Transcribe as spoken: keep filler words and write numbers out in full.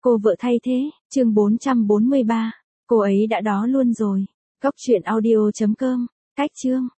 Cô vợ thay thế, chương bốn trăm bốn mươi ba. Cô ấy đã đó luôn rồi. Cốc truyện audio chấm com. Cách chương.